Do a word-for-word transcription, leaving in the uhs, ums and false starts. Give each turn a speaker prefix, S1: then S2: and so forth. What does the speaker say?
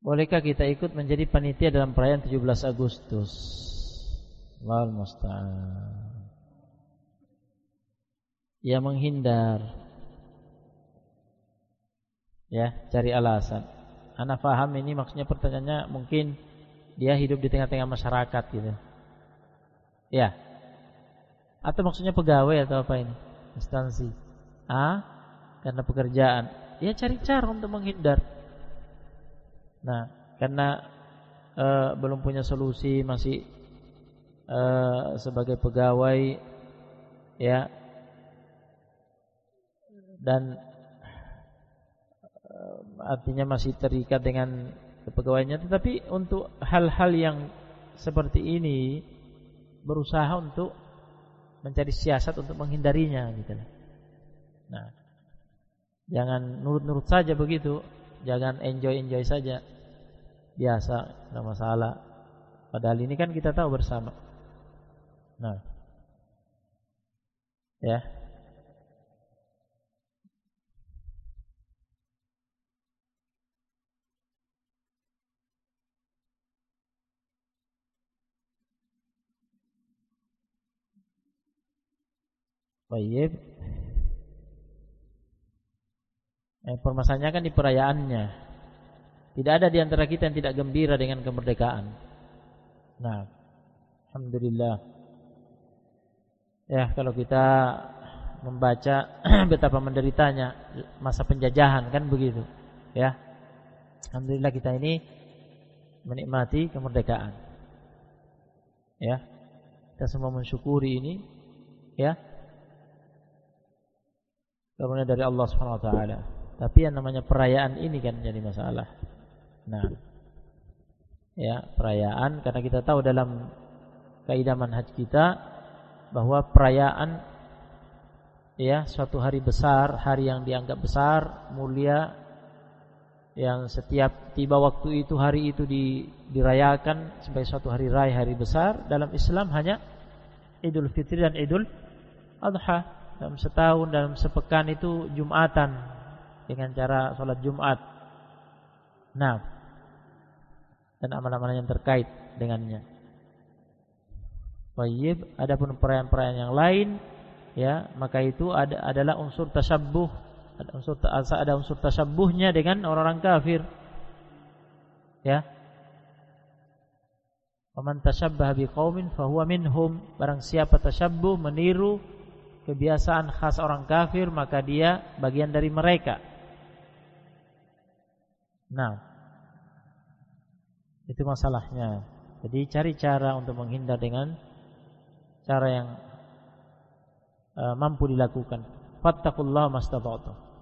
S1: Bolehkah kita ikut menjadi panitia dalam perayaan tujuh belas Agustus? Allahul musta'an. Ya menghindar. Ya, cari alasan. Ana paham ini maksudnya pertanyaannya mungkin dia hidup di tengah-tengah masyarakat gitu. Ya. Atau maksudnya pegawai atau apa ini? Instansi. Ah, karena pekerjaan. Ya cari cara untuk menghindar. Nah, karena e, belum punya solusi, masih e, sebagai pegawai ya. Dan e, artinya masih terikat dengan kepegawaiannya, tetapi untuk hal-hal yang seperti ini berusaha untuk mencari siasat untuk menghindarinya gitu. Nah, jangan nurut-nurut saja begitu, jangan enjoy-enjoy saja. Biasa, enggak masalah. Padahal ini kan kita tahu bersama. Nah. Ya. Baik. Eh, permasalahannya kan di perayaannya. Tidak ada di antara kita yang tidak gembira dengan kemerdekaan. Nah, alhamdulillah. Ya, kalau kita membaca betapa menderitanya masa penjajahan kan begitu. Ya. Alhamdulillah kita ini menikmati kemerdekaan. Ya. Kita semua mensyukuri ini, ya. Karunia dari Allah Subhanahu wa taala. Tapi yang namanya perayaan ini kan jadi masalah. Nah, ya perayaan karena kita tahu dalam kaidah manhaj kita bahwa perayaan ya suatu hari besar, hari yang dianggap besar, mulia, yang setiap tiba waktu itu hari itu di, dirayakan sebagai suatu hari raya, hari besar dalam Islam hanya Idul Fitri dan Idul Adha. Dalam setahun, dalam sepekan itu Jumatan dengan cara sholat Jumat. Nah, dan amalan-amalan yang terkait dengannya. Baik, adapun perayaan-perayaan yang lain, ya, maka itu ada adalah unsur tasabbuh, ada unsur ada unsur tasabbuhnya dengan orang-orang kafir. Ya. Waman tasabbaha biqaumin fahuwa minhum. Barang siapa tasabbuh, meniru kebiasaan khas orang kafir, maka dia bagian dari mereka. Nah, itu masalahnya. Jadi cari cara untuk menghindar dengan cara yang uh, mampu dilakukan. Fattaqullaha mastata'tum.